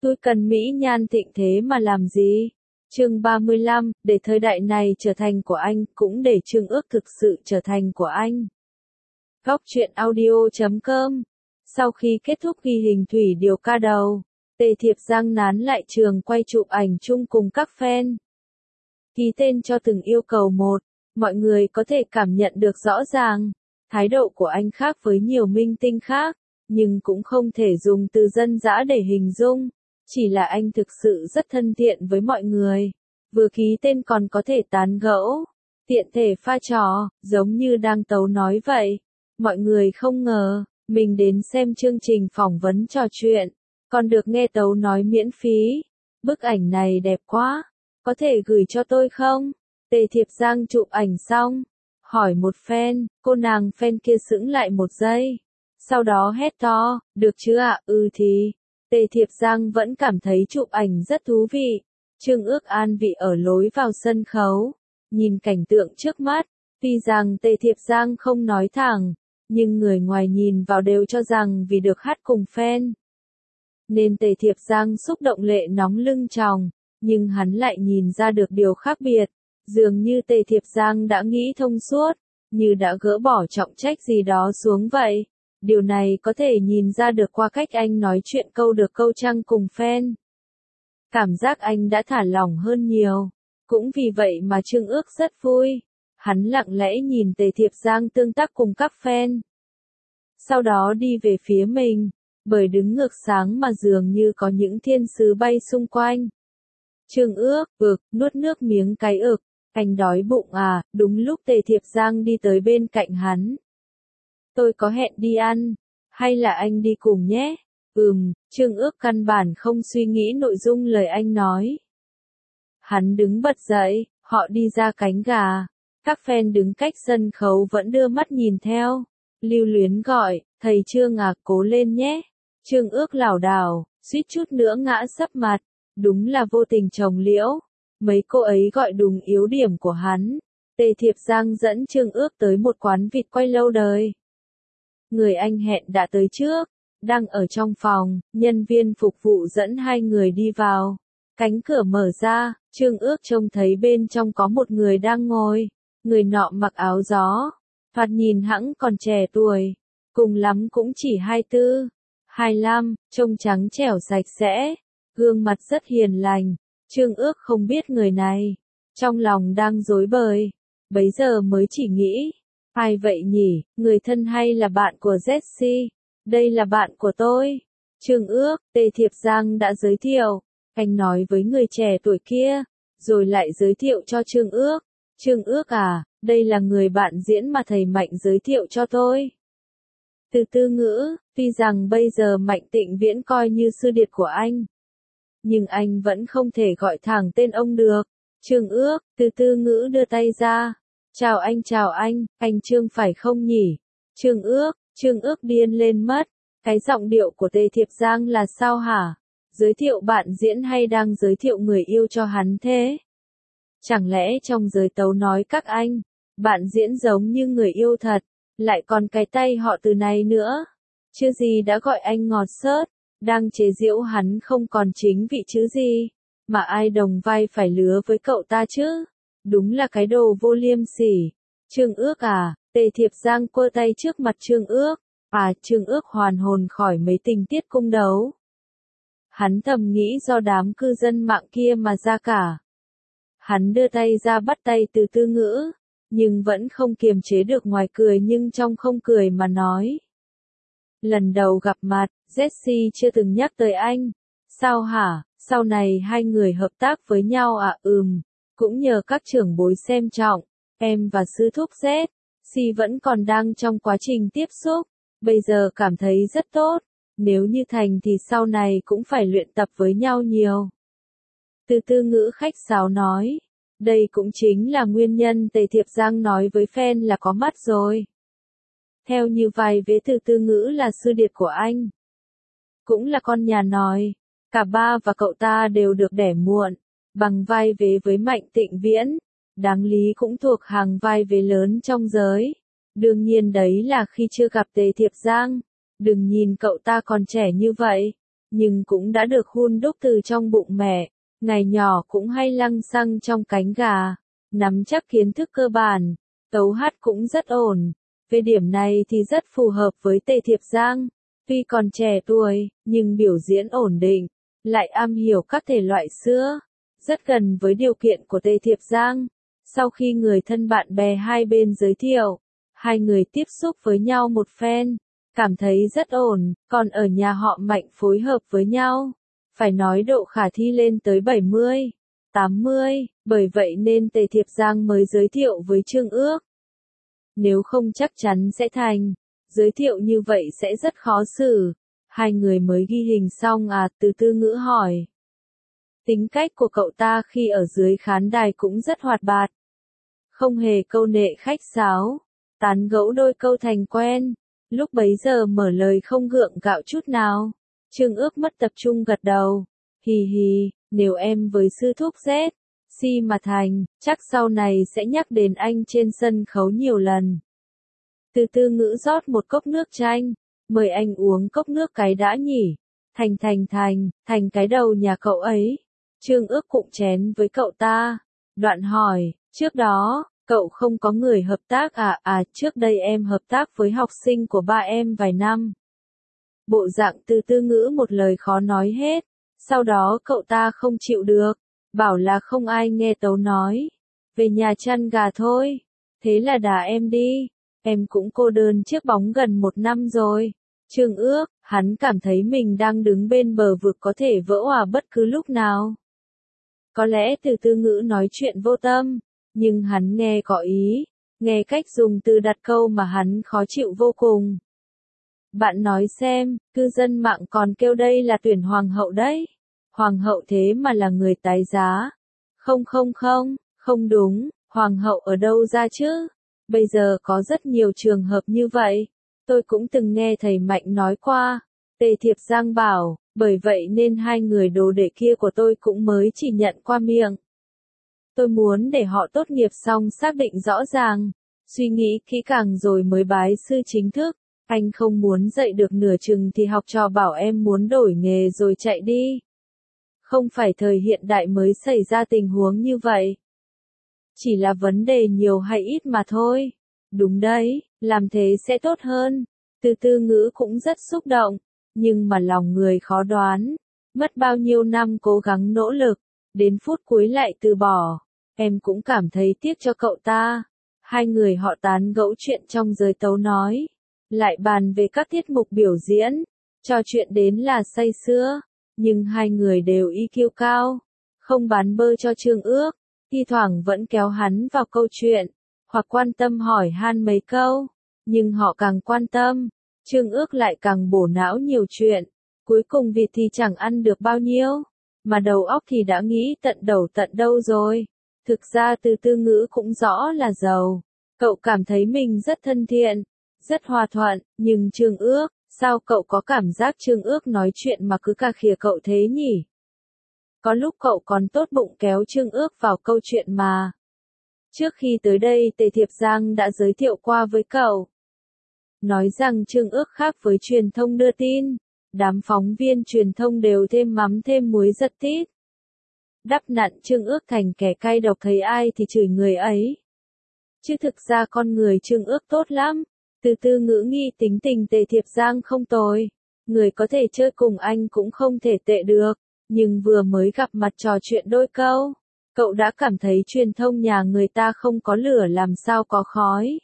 Tôi cần mỹ nhan thịnh thế mà làm gì? Chương 35, để thời đại này trở thành của anh, cũng để Chương Ước thực sự trở thành của anh. Góc truyện audio.com. Sau khi kết thúc ghi hình thủy điều ca đầu, Tề Thiệp Giang nán lại trường quay chụp ảnh chung cùng các fan. Ký tên cho từng yêu cầu một, mọi người có thể cảm nhận được rõ ràng, thái độ của anh khác với nhiều minh tinh khác, nhưng cũng không thể dùng từ dân dã để hình dung. Chỉ là anh thực sự rất thân thiện với mọi người, vừa ký tên còn có thể tán gẫu, tiện thể pha trò, giống như đang tấu nói vậy. Mọi người không ngờ, mình đến xem chương trình phỏng vấn trò chuyện, còn được nghe tấu nói miễn phí. Bức ảnh này đẹp quá, có thể gửi cho tôi không? Tề Thiệp Giang chụp ảnh xong, hỏi một fan, cô nàng fan kia sững lại một giây. Sau đó hét to, được chứ ạ, thì. Tề Thiệp Giang vẫn cảm thấy chụp ảnh rất thú vị. Chương Ước an vị ở lối vào sân khấu, nhìn cảnh tượng trước mắt, tuy rằng Tề Thiệp Giang không nói thẳng, nhưng người ngoài nhìn vào đều cho rằng vì được hát cùng fan, nên Tề Thiệp Giang xúc động lệ nóng lưng tròng, nhưng hắn lại nhìn ra được điều khác biệt, dường như Tề Thiệp Giang đã nghĩ thông suốt, như đã gỡ bỏ trọng trách gì đó xuống vậy. Điều này có thể nhìn ra được qua cách anh nói chuyện câu được câu trăng cùng fan. Cảm giác anh đã thả lỏng hơn nhiều. Cũng vì vậy mà Chương Ước rất vui. Hắn lặng lẽ nhìn Tề Thiệp Giang tương tác cùng các fan. Sau đó đi về phía mình, bởi đứng ngược sáng mà dường như có những thiên sứ bay xung quanh. Chương Ước, nuốt nước miếng cái anh đói bụng à, đúng lúc Tề Thiệp Giang đi tới bên cạnh hắn. Tôi có hẹn đi ăn, hay là anh đi cùng nhé? Chương Ước căn bản không suy nghĩ nội dung lời anh nói. Hắn đứng bật dậy, họ đi ra cánh gà. Các fan đứng cách sân khấu vẫn đưa mắt nhìn theo. Lưu Luyến gọi, thầy Chương à, cố lên nhé. Chương Ước lảo đảo, suýt chút nữa ngã sấp mặt. Đúng là vô tình trồng liễu. Mấy cô ấy gọi đúng yếu điểm của hắn. Tề Thiệp Giang dẫn Chương Ước tới một quán vịt quay lâu đời. Người anh hẹn đã tới trước, đang ở trong phòng, nhân viên phục vụ dẫn hai người đi vào. Cánh cửa mở ra, Chương Ước trông thấy bên trong có một người đang ngồi. Người nọ mặc áo gió, thoạt nhìn hẵng còn trẻ tuổi, cùng lắm cũng chỉ 24, 25, trông trắng trẻo sạch sẽ, gương mặt rất hiền lành. Chương Ước không biết người này, trong lòng đang rối bời, bấy giờ mới chỉ nghĩ. Ai vậy nhỉ, người thân hay là bạn của Jessie? Đây là bạn của tôi. Chương Ước, Tề Thiệp Giang đã giới thiệu. Anh nói với người trẻ tuổi kia, rồi lại giới thiệu cho Chương Ước. Chương Ước à, đây là người bạn diễn mà thầy Mạnh giới thiệu cho tôi. Từ Tư Ngữ, tuy rằng bây giờ Mạnh Tịnh Viễn coi như sư điệt của anh, nhưng anh vẫn không thể gọi thẳng tên ông được. Chương Ước, Từ Tư Ngữ đưa tay ra. Chào anh Chương phải không nhỉ? Chương Ước điên lên mất. Cái giọng điệu của Tề Thiệp Giang là sao hả? Giới thiệu bạn diễn hay đang giới thiệu người yêu cho hắn thế? Chẳng lẽ trong giới tấu nói các anh, bạn diễn giống như người yêu thật, lại còn cái tay họ từ này nữa? Chứ gì đã gọi anh ngọt xớt, đang chế giễu hắn không còn chính vị chứ gì, mà ai đồng vai phải lứa với cậu ta chứ? Đúng là cái đồ vô liêm sỉ. Chương Ước à, Tề Thiệp Giang quơ tay trước mặt Chương Ước. Chương Ước hoàn hồn khỏi mấy tình tiết cung đấu. Hắn thầm nghĩ do đám cư dân mạng kia mà ra cả. Hắn đưa tay ra bắt tay Từ Tư Ngữ, nhưng vẫn không kiềm chế được ngoài cười nhưng trong không cười mà nói. Lần đầu gặp mặt, Jessie chưa từng nhắc tới anh. Sao hả, sau này hai người hợp tác với nhau à? Cũng nhờ các trưởng bối xem trọng, em và sư thúc Z, Si vẫn còn đang trong quá trình tiếp xúc, bây giờ cảm thấy rất tốt, nếu như thành thì sau này cũng phải luyện tập với nhau nhiều. Từ Tư Ngữ khách sáo nói, đây cũng chính là nguyên nhân Tề Thiệp Giang nói với fan là có mắt rồi. Theo như vài vế Từ Tư Ngữ là sư điệt của anh, cũng là con nhà nòi, cả ba và cậu ta đều được đẻ muộn. Bằng vai vế với Mạnh Tịnh Viễn, đáng lý cũng thuộc hàng vai vế lớn trong giới. Đương nhiên đấy là khi chưa gặp Tề Thiệp Giang. Đừng nhìn cậu ta còn trẻ như vậy, nhưng cũng đã được hun đúc từ trong bụng mẹ. Ngày nhỏ cũng hay lăng xăng trong cánh gà, nắm chắc kiến thức cơ bản, tấu hát cũng rất ổn. Về điểm này thì rất phù hợp với Tề Thiệp Giang. Tuy còn trẻ tuổi, nhưng biểu diễn ổn định, lại am hiểu các thể loại xưa, rất gần với điều kiện của Tề Thiệp Giang. Sau khi người thân bạn bè hai bên giới thiệu, hai người tiếp xúc với nhau một phen, cảm thấy rất ổn, còn ở nhà họ Mạnh phối hợp với nhau. Phải nói độ khả thi lên tới 70, 80, bởi vậy nên Tề Thiệp Giang mới giới thiệu với Trương Ước. Nếu không chắc chắn sẽ thành, giới thiệu như vậy sẽ rất khó xử. Hai người mới ghi hình xong à, từ Tư Ngữ hỏi. Tính cách của cậu ta khi ở dưới khán đài cũng rất hoạt bát. Không hề câu nệ khách sáo, tán gẫu đôi câu thành quen, lúc bấy giờ mở lời không gượng gạo chút nào. Trương Ước mất tập trung gật đầu. Hì hì, nếu em với sư thúc Z, Si mà thành, chắc sau này sẽ nhắc đến anh trên sân khấu nhiều lần. Từ Tư Ngữ rót một cốc nước chanh, mời anh uống cốc nước cái đã nhỉ. Thành cái đầu nhà cậu ấy. Trương Ước cụng chén với cậu ta, đoạn hỏi, trước đó, cậu không có người hợp tác à? À, trước đây em hợp tác với học sinh của ba em vài năm. Bộ dạng Từ Tư Ngữ một lời khó nói hết, sau đó cậu ta không chịu được, bảo là không ai nghe tấu nói. Về nhà chăn gà thôi, thế là đá em đi, em cũng cô đơn chiếc bóng gần 1 năm rồi. Trương Ước, hắn cảm thấy mình đang đứng bên bờ vực có thể vỡ òa bất cứ lúc nào. Có lẽ Từ Tư Ngữ nói chuyện vô tâm, nhưng hắn nghe có ý, nghe cách dùng từ đặt câu mà hắn khó chịu vô cùng. Bạn nói xem, cư dân mạng còn kêu đây là tuyển hoàng hậu đấy. Hoàng hậu thế mà là người tái giá. Không đúng, hoàng hậu ở đâu ra chứ? Bây giờ có rất nhiều trường hợp như vậy. Tôi cũng từng nghe thầy Mạnh nói qua. Tề Thiệp Giang bảo, bởi vậy nên hai người đồ đệ kia của tôi cũng mới chỉ nhận qua miệng. Tôi muốn để họ tốt nghiệp xong xác định rõ ràng, suy nghĩ kỹ càng rồi mới bái sư chính thức. Anh không muốn dạy được nửa chừng thì học trò bảo em muốn đổi nghề rồi chạy đi. Không phải thời hiện đại mới xảy ra tình huống như vậy. Chỉ là vấn đề nhiều hay ít mà thôi. Đúng đấy, làm thế sẽ tốt hơn. Từ Tư Ngữ cũng rất xúc động, nhưng mà lòng người khó đoán. Mất bao nhiêu năm cố gắng nỗ lực, đến phút cuối lại từ bỏ. Em cũng cảm thấy tiếc cho cậu ta. Hai người họ tán gẫu chuyện trong giới tấu nói, lại bàn về các tiết mục biểu diễn, trò chuyện đến là say sưa, nhưng hai người đều EQ cao, không bán bơ cho Trương Ước, thi thoảng vẫn kéo hắn vào câu chuyện, hoặc quan tâm hỏi han mấy câu, nhưng họ càng quan tâm, Trương Ước lại càng bổ não nhiều chuyện, cuối cùng vịt thì chẳng ăn được bao nhiêu, mà đầu óc thì đã nghĩ tận đầu tận đâu rồi. Thực ra Từ Tư Ngữ cũng rõ là giàu, cậu cảm thấy mình rất thân thiện, rất hòa thuận, nhưng Trương Ước, sao cậu có cảm giác Trương Ước nói chuyện mà cứ cà khịa cậu thế nhỉ? Có lúc cậu còn tốt bụng kéo Trương Ước vào câu chuyện mà. Trước khi tới đây Tề Thiệp Giang đã giới thiệu qua với cậu. Nói rằng Trương Ước khác với truyền thông đưa tin, đám phóng viên truyền thông đều thêm mắm thêm muối giật tít. Đắp nặn Trương Ước thành kẻ cay độc, thấy ai thì chửi người ấy. Chứ thực ra con người Trương Ước tốt lắm. Từ Tư Ngữ nghi tính tình Tề Thiệp Giang không tồi. Người có thể chơi cùng anh cũng không thể tệ được. Nhưng vừa mới gặp mặt trò chuyện đôi câu, cậu đã cảm thấy truyền thông nhà người ta không có lửa làm sao có khói.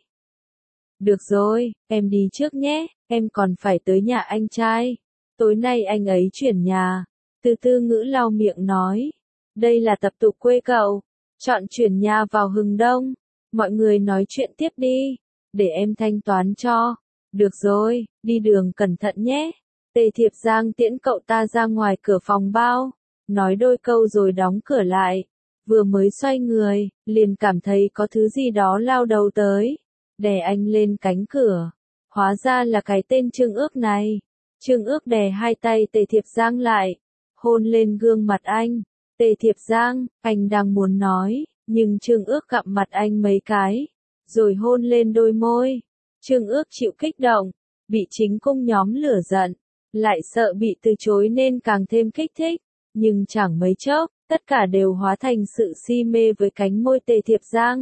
Được rồi, em đi trước nhé, em còn phải tới nhà anh trai. Tối nay anh ấy chuyển nhà. Từ Tư Ngữ lau miệng nói. Đây là tập tục quê cậu. Chọn chuyển nhà vào hừng đông. Mọi người nói chuyện tiếp đi. Để em thanh toán cho. Được rồi, đi đường cẩn thận nhé. Tề Thiệp Giang tiễn cậu ta ra ngoài cửa phòng bao. Nói đôi câu rồi đóng cửa lại. Vừa mới xoay người, liền cảm thấy có thứ gì đó lao đầu tới. Đè anh lên cánh cửa. Hóa ra là cái tên Trương Ước này. Trương Ước đè hai tay Tề Thiệp Giang lại. Hôn lên gương mặt anh. Tề Thiệp Giang, anh đang muốn nói, nhưng Trương Ước gặm mặt anh mấy cái, rồi hôn lên đôi môi. Trương Ước chịu kích động, bị chính cung nhóm lửa giận, lại sợ bị từ chối nên càng thêm kích thích, nhưng chẳng mấy chốc, tất cả đều hóa thành sự si mê với cánh môi Tề Thiệp Giang.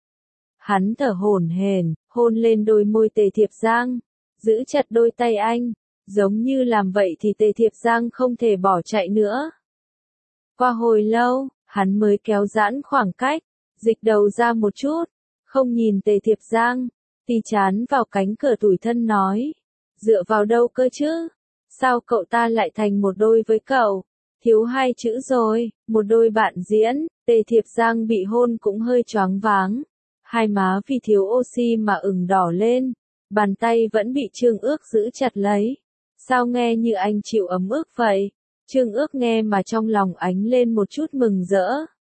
Hắn thở hổn hển, hôn lên đôi môi Tề Thiệp Giang, giữ chặt đôi tay anh, giống như làm vậy thì Tề Thiệp Giang không thể bỏ chạy nữa. Qua hồi lâu, hắn mới kéo giãn khoảng cách, dịch đầu ra một chút, không nhìn Tề Thiệp Giang, tì chán vào cánh cửa tủi thân nói, dựa vào đâu cơ chứ? Sao cậu ta lại thành một đôi với cậu? Thiếu hai chữ rồi, một đôi bạn diễn. Tề Thiệp Giang bị hôn cũng hơi choáng váng, hai má vì thiếu oxy mà ửng đỏ lên, bàn tay vẫn bị Trương Ước giữ chặt lấy. Sao nghe như anh chịu ấm ức vậy? Trương Ước nghe mà trong lòng ánh lên một chút mừng rỡ.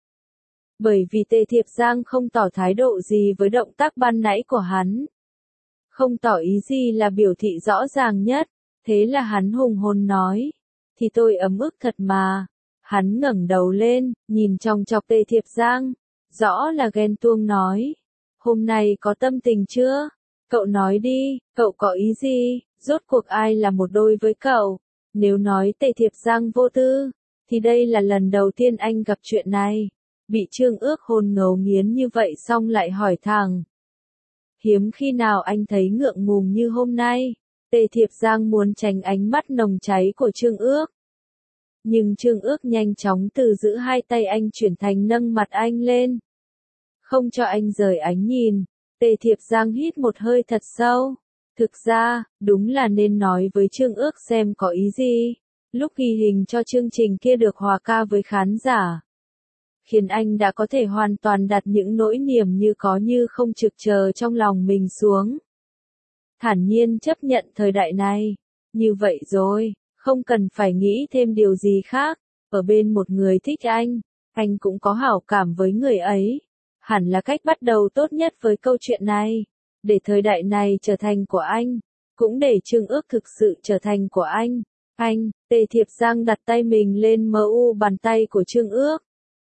Bởi vì Tề Thiệp Giang không tỏ thái độ gì với động tác ban nãy của hắn. Không tỏ ý gì là biểu thị rõ ràng nhất, thế là hắn hùng hồn nói. Thì tôi ấm ức thật mà. Hắn ngẩng đầu lên, nhìn chòng chọc Tề Thiệp Giang, rõ là ghen tuông nói. Hôm nay có tâm tình chưa? Cậu nói đi, cậu có ý gì? Rốt cuộc ai là một đôi với cậu? Nếu nói Tề Thiệp Giang vô tư, thì đây là lần đầu tiên anh gặp chuyện này. Bị Trương Ước hôn ngấu nghiến như vậy xong lại hỏi thẳng. Hiếm khi nào anh thấy ngượng ngùng như hôm nay. Tề Thiệp Giang muốn tránh ánh mắt nồng cháy của Trương Ước. Nhưng Trương Ước nhanh chóng từ giữ hai tay anh chuyển thành nâng mặt anh lên. Không cho anh rời ánh nhìn, Tề Thiệp Giang hít một hơi thật sâu. Thực ra, đúng là nên nói với Trương Ước xem có ý gì. Lúc ghi hình cho chương trình kia được hòa ca với khán giả, khiến anh đã có thể hoàn toàn đặt những nỗi niềm như có như không trực chờ trong lòng mình xuống. Thản nhiên chấp nhận thời đại này. Như vậy rồi, không cần phải nghĩ thêm điều gì khác. Ở bên một người thích anh cũng có hảo cảm với người ấy. Hẳn là cách bắt đầu tốt nhất với câu chuyện này. Để thời đại này trở thành của anh, cũng để Trương Ước thực sự trở thành của anh. Tề Thiệp Giang đặt tay mình lên mu bàn tay của Trương Ước.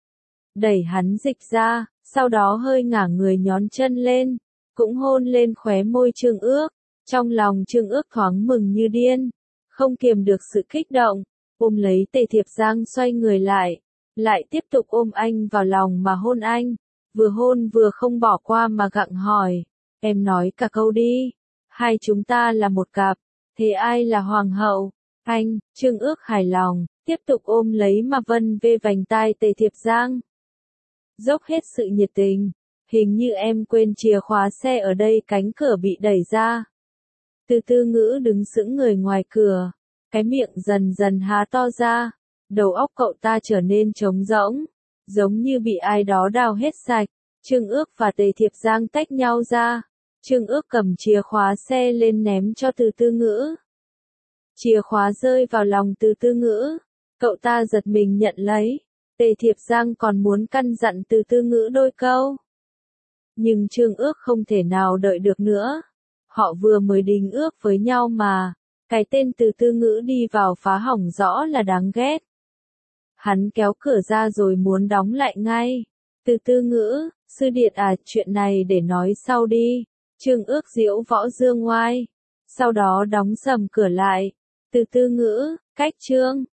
Đẩy hắn dịch ra, sau đó hơi ngả người nhón chân lên, cũng hôn lên khóe môi Trương Ước. Trong lòng Trương Ước thoáng mừng như điên, không kiềm được sự kích động, ôm lấy Tề Thiệp Giang xoay người lại tiếp tục ôm anh vào lòng mà hôn anh, vừa hôn vừa không bỏ qua mà gặng hỏi, em nói cả câu đi, hai chúng ta là một cặp, thế ai là hoàng hậu? Trương Ước hài lòng, tiếp tục ôm lấy mà vân về vành tai Tề Thiệp Giang. Dốc hết sự nhiệt tình, hình như em quên chìa khóa xe ở đây. Cánh cửa bị đẩy ra. Từ Tư Ngữ đứng sững người ngoài cửa, cái miệng dần dần há to ra, đầu óc cậu ta trở nên trống rỗng, giống như bị ai đó đào hết sạch. Trương Ước và Tề Thiệp Giang tách nhau ra, Trương Ước cầm chìa khóa xe lên ném cho Từ Tư Ngữ. Chìa khóa rơi vào lòng Từ Tư Ngữ, cậu ta giật mình nhận lấy. Tề Thiệp Giang còn muốn căn dặn Từ Tư Ngữ đôi câu. Nhưng Trương Ước không thể nào đợi được nữa. Họ vừa mới đính ước với nhau mà, cái tên Từ Tư Ngữ đi vào phá hỏng rõ là đáng ghét. Hắn kéo cửa ra rồi muốn đóng lại ngay. Từ Tư Ngữ, sư điện à, chuyện này để nói sau đi. Trương Ước giễu võ dương ngoai. Sau đó đóng sầm cửa lại. Từ Tư Ngữ, cách chương.